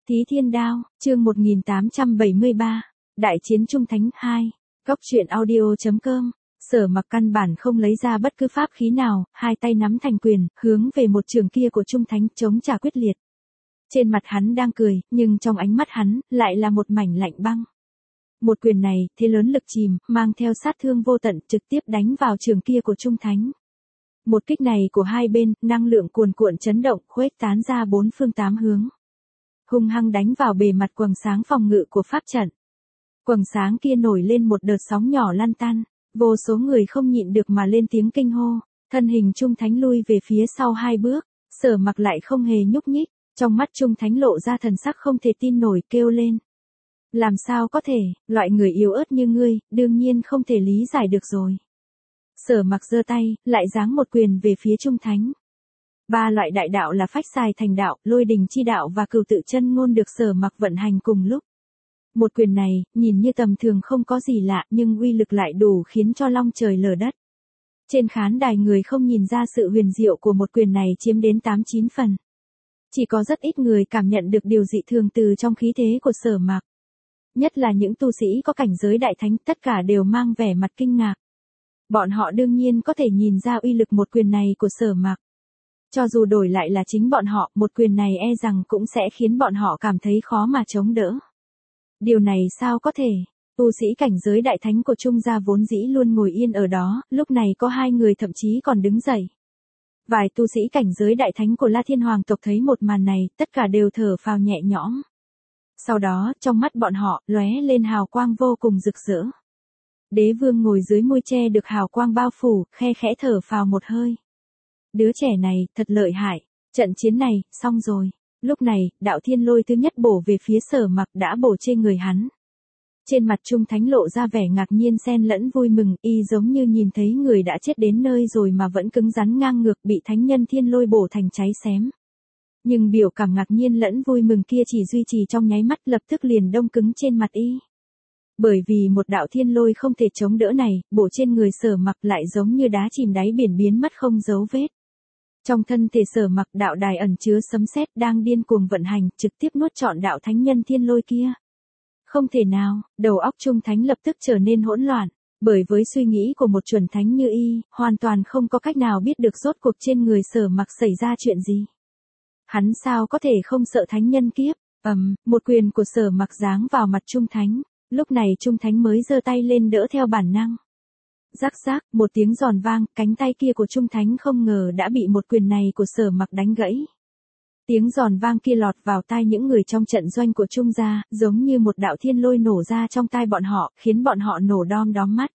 Thí Thiên Đao, chương 1873, Đại chiến Trung Thánh 2, Góc truyện audio.com. Sở Mặc căn bản không lấy ra bất cứ pháp khí nào, hai tay nắm thành quyền, hướng về một trường kia của Trung Thánh chống trả quyết liệt. Trên mặt hắn đang cười, nhưng trong ánh mắt hắn, lại là một mảnh lạnh băng. Một quyền này, thế lớn lực chìm, mang theo sát thương vô tận, trực tiếp đánh vào trường kia của Trung Thánh. Một kích này của hai bên, năng lượng cuồn cuộn chấn động, khuếch tán ra bốn phương tám hướng. Hung hăng đánh vào bề mặt quầng sáng phòng ngự của pháp trận. Quầng sáng kia nổi lên một đợt sóng nhỏ lan tan, vô số người không nhịn được mà lên tiếng kinh hô, thân hình Trung Thánh lui về phía sau hai bước, Sở Mặc lại không hề nhúc nhích, trong mắt Trung Thánh lộ ra thần sắc không thể tin nổi, kêu lên. Làm sao có thể, loại người yếu ớt như ngươi, đương nhiên không thể lý giải được rồi. Sở Mặc giơ tay, lại giáng một quyền về phía Trung Thánh. Ba loại đại đạo là phách xài thành đạo, lôi đình chi đạo và cửu tự chân ngôn được Sở Mặc vận hành cùng lúc. Một quyền này, nhìn như tầm thường không có gì lạ nhưng uy lực lại đủ khiến cho long trời lở đất. Trên khán đài người không nhìn ra sự huyền diệu của một quyền này chiếm đến 8-9 phần. Chỉ có rất ít người cảm nhận được điều dị thường từ trong khí thế của Sở Mặc. Nhất là những tu sĩ có cảnh giới đại thánh, tất cả đều mang vẻ mặt kinh ngạc. Bọn họ đương nhiên có thể nhìn ra uy lực một quyền này của Sở Mặc. Cho dù đổi lại là chính bọn họ, một quyền này e rằng cũng sẽ khiến bọn họ cảm thấy khó mà chống đỡ. Điều này sao có thể? Tu sĩ cảnh giới đại thánh của Trung gia vốn dĩ luôn ngồi yên ở đó, lúc này có hai người thậm chí còn đứng dậy. Vài tu sĩ cảnh giới đại thánh của La Thiên Hoàng tộc thấy một màn này, tất cả đều thở phào nhẹ nhõm. Sau đó, trong mắt bọn họ, lóe lên hào quang vô cùng rực rỡ. Đế vương ngồi dưới mui tre được hào quang bao phủ, khe khẽ thở phào một hơi. Đứa trẻ này, thật lợi hại, trận chiến này, xong rồi. Lúc này, đạo thiên lôi thứ nhất bổ về phía Sở Mặc đã bổ trên người hắn. Trên mặt Trung Thánh lộ ra vẻ ngạc nhiên xen lẫn vui mừng, y giống như nhìn thấy người đã chết đến nơi rồi mà vẫn cứng rắn ngang ngược bị thánh nhân thiên lôi bổ thành cháy xém. Nhưng biểu cảm ngạc nhiên lẫn vui mừng kia chỉ duy trì trong nháy mắt, lập tức liền đông cứng trên mặt y. Bởi vì một đạo thiên lôi không thể chống đỡ này, bổ trên người Sở Mặc lại giống như đá chìm đáy biển biến mất không dấu vết. Trong thân thể Sở Mặc, đạo đài ẩn chứa sấm sét đang điên cuồng vận hành, trực tiếp nuốt trọn đạo thánh nhân thiên lôi kia. Không thể nào, đầu óc Trung Thánh lập tức trở nên hỗn loạn, bởi với suy nghĩ của một chuẩn thánh như y, hoàn toàn không có cách nào biết được rốt cuộc trên người Sở Mặc xảy ra chuyện gì. Hắn sao có thể không sợ thánh nhân kiếp? Một quyền của Sở Mặc giáng vào mặt Trung Thánh, lúc này Trung Thánh mới giơ tay lên đỡ theo bản năng. Rắc rắc, một tiếng giòn vang, cánh tay kia của Trung Thánh không ngờ đã bị một quyền này của Sở Mặc đánh gãy. Tiếng giòn vang kia lọt vào tai những người trong trận doanh của Trung gia, giống như một đạo thiên lôi nổ ra trong tai bọn họ, khiến bọn họ nổ đom đóm mắt.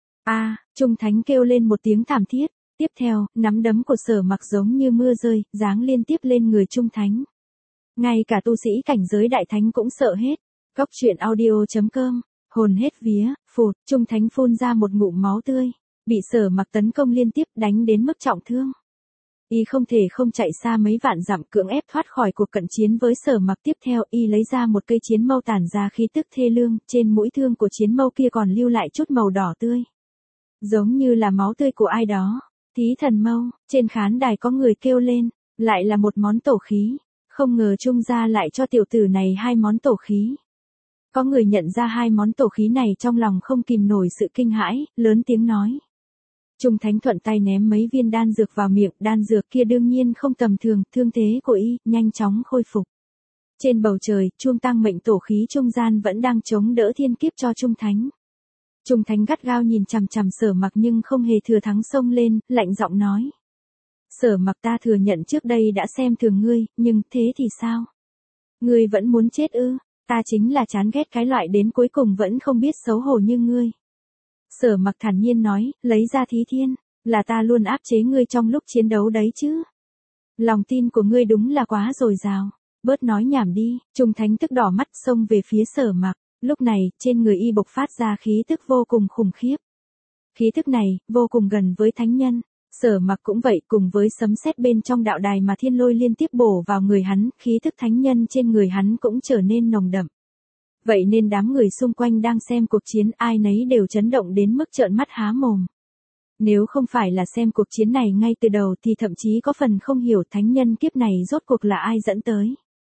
Trung Thánh kêu lên một tiếng thảm thiết. Tiếp theo, nắm đấm của Sở Mặc giống như mưa rơi, giáng liên tiếp lên người Trung Thánh. Ngay cả tu sĩ cảnh giới đại thánh cũng sợ hết. Góc truyện audio.com. Hồn hết vía, phụt, Trung Thánh phun ra một ngụm máu tươi, bị Sở Mặc tấn công liên tiếp đánh đến mức trọng thương. Y không thể không chạy xa mấy vạn dặm cưỡng ép thoát khỏi cuộc cận chiến với Sở Mặc. Tiếp theo y lấy ra một cây chiến mâu tản ra khí tức thê lương, trên mũi thương của chiến mâu kia còn lưu lại chút màu đỏ tươi. Giống như là máu tươi của ai đó. Thí thần mâu, trên khán đài có người kêu lên, lại là một món tổ khí, không ngờ Trung gia lại cho tiểu tử này hai món tổ khí. Có người nhận ra hai món tổ khí này trong lòng không kìm nổi sự kinh hãi, lớn tiếng nói. Trung Thánh thuận tay ném mấy viên đan dược vào miệng, đan dược kia đương nhiên không tầm thường, thương thế của y nhanh chóng khôi phục. Trên bầu trời, chuông tăng mệnh tổ khí trung gian vẫn đang chống đỡ thiên kiếp cho Trung Thánh. Trung Thánh gắt gao nhìn chằm chằm Sở Mặc nhưng không hề thừa thắng xông lên, lạnh giọng nói. Sở Mặc, ta thừa nhận trước đây đã xem thường ngươi, nhưng thế thì sao? Ngươi vẫn muốn chết ư? Ta chính là chán ghét cái loại đến cuối cùng vẫn không biết xấu hổ như ngươi. Sở Mặc thản nhiên nói, lấy ra Thí Thiên, là ta luôn áp chế ngươi trong lúc chiến đấu đấy chứ. Lòng tin của ngươi đúng là quá dồi dào, bớt nói nhảm đi. Trung Thánh tức đỏ mắt xông về phía Sở Mặc. Lúc này, trên người y bộc phát ra khí tức vô cùng khủng khiếp. Khí tức này, vô cùng gần với thánh nhân. Sở Mặc cũng vậy, cùng với sấm sét bên trong đạo đài mà thiên lôi liên tiếp bổ vào người hắn, khí tức thánh nhân trên người hắn cũng trở nên nồng đậm. Vậy nên đám người xung quanh đang xem cuộc chiến ai nấy đều chấn động đến mức trợn mắt há mồm. Nếu không phải là xem cuộc chiến này ngay từ đầu thì thậm chí có phần không hiểu thánh nhân kiếp này rốt cuộc là ai dẫn tới.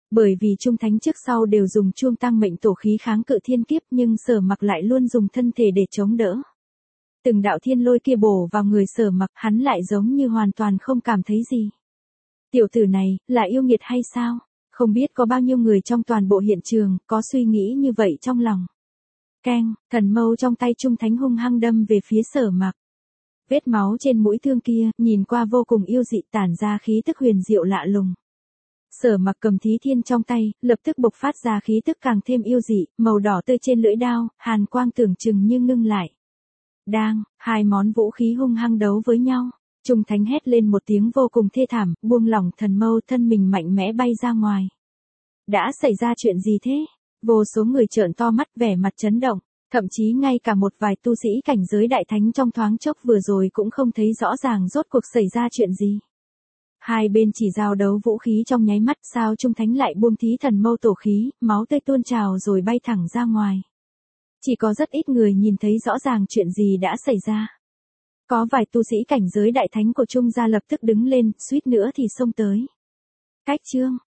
Bởi vì Trung Thánh trước sau đều dùng chuông tăng mệnh tổ khí kháng cự thiên kiếp nhưng Sở Mặc lại luôn dùng thân thể để chống đỡ. Từng đạo thiên lôi kia bổ vào người Sở Mặc, hắn lại giống như hoàn toàn không cảm thấy gì. Tiểu tử này, là yêu nghiệt hay sao? Không biết có bao nhiêu người trong toàn bộ hiện trường, có suy nghĩ như vậy trong lòng. Keng, thần mâu trong tay Trung Thánh hung hăng đâm về phía Sở Mặc. Vết máu trên mũi thương kia, nhìn qua vô cùng yêu dị, tản ra khí tức huyền diệu lạ lùng. Sở Mặc cầm thí thiên trong tay, lập tức bộc phát ra khí tức càng thêm yêu dị, màu đỏ tươi trên lưỡi đao, hàn quang tưởng chừng như ngưng lại. Đang, hai món vũ khí hung hăng đấu với nhau. Trung Thánh hét lên một tiếng vô cùng thê thảm, buông lỏng thần mâu, thân mình mạnh mẽ bay ra ngoài. Đã xảy ra chuyện gì thế? Vô số người trợn to mắt, vẻ mặt chấn động, thậm chí ngay cả một vài tu sĩ cảnh giới đại thánh trong thoáng chốc vừa rồi cũng không thấy rõ ràng rốt cuộc xảy ra chuyện gì. Hai bên chỉ giao đấu vũ khí trong nháy mắt, sao Trung Thánh lại buông thí thần mâu tổ khí, máu tươi tuôn trào rồi bay thẳng ra ngoài. Chỉ có rất ít người nhìn thấy rõ ràng chuyện gì đã xảy ra. Có vài tu sĩ cảnh giới đại thánh của Trung gia lập tức đứng lên, suýt nữa thì xông tới. Cách chương